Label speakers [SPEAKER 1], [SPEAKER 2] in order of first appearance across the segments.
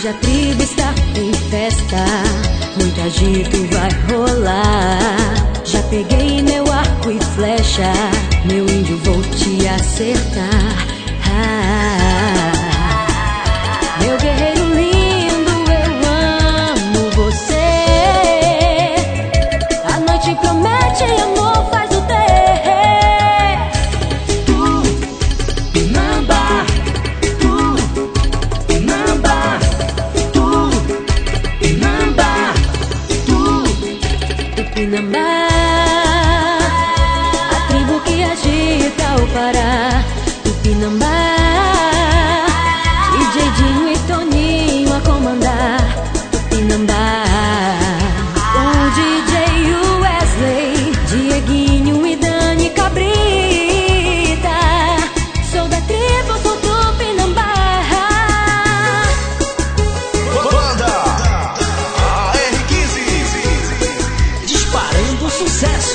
[SPEAKER 1] Hoje a tribo está em festa, muito agito vai rolar. Já peguei meu arco e flecha, meu índio vou te acertar. Meu guerreiro lindo, eu amo você. A noite promete amor, faz o ter.
[SPEAKER 2] Tupinambá, Tupinambá, Tupinambá,
[SPEAKER 1] Tupinambá, a tribo que agita o Pará. Tupinambá, DJ Dinho e Toninho a comandar. Tupinambá, o DJ Wesley, Dieguinho e Dani Cabrita. Sou da tribo, sou Tupinambá.
[SPEAKER 2] Banda AR15, disparando sucesso.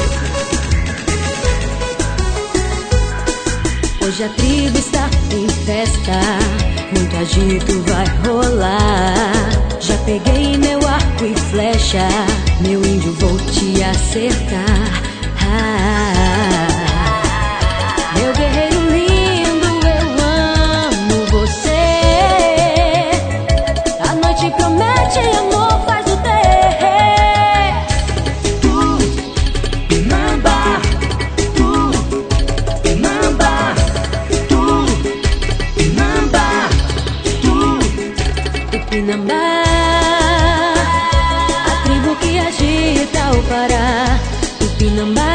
[SPEAKER 1] Hoje a tribo está em festa, muito agito vai rolar. Já peguei meu arco e flecha, meu índio vou te acertar. Meu guerreiro lindo, eu amo você. A noite promete amor, faz o ter.
[SPEAKER 2] Tupinambá, Tupinambá, Tupinambá,
[SPEAKER 1] Tupinambá, a tribo que agita o Pará. Tupinambá,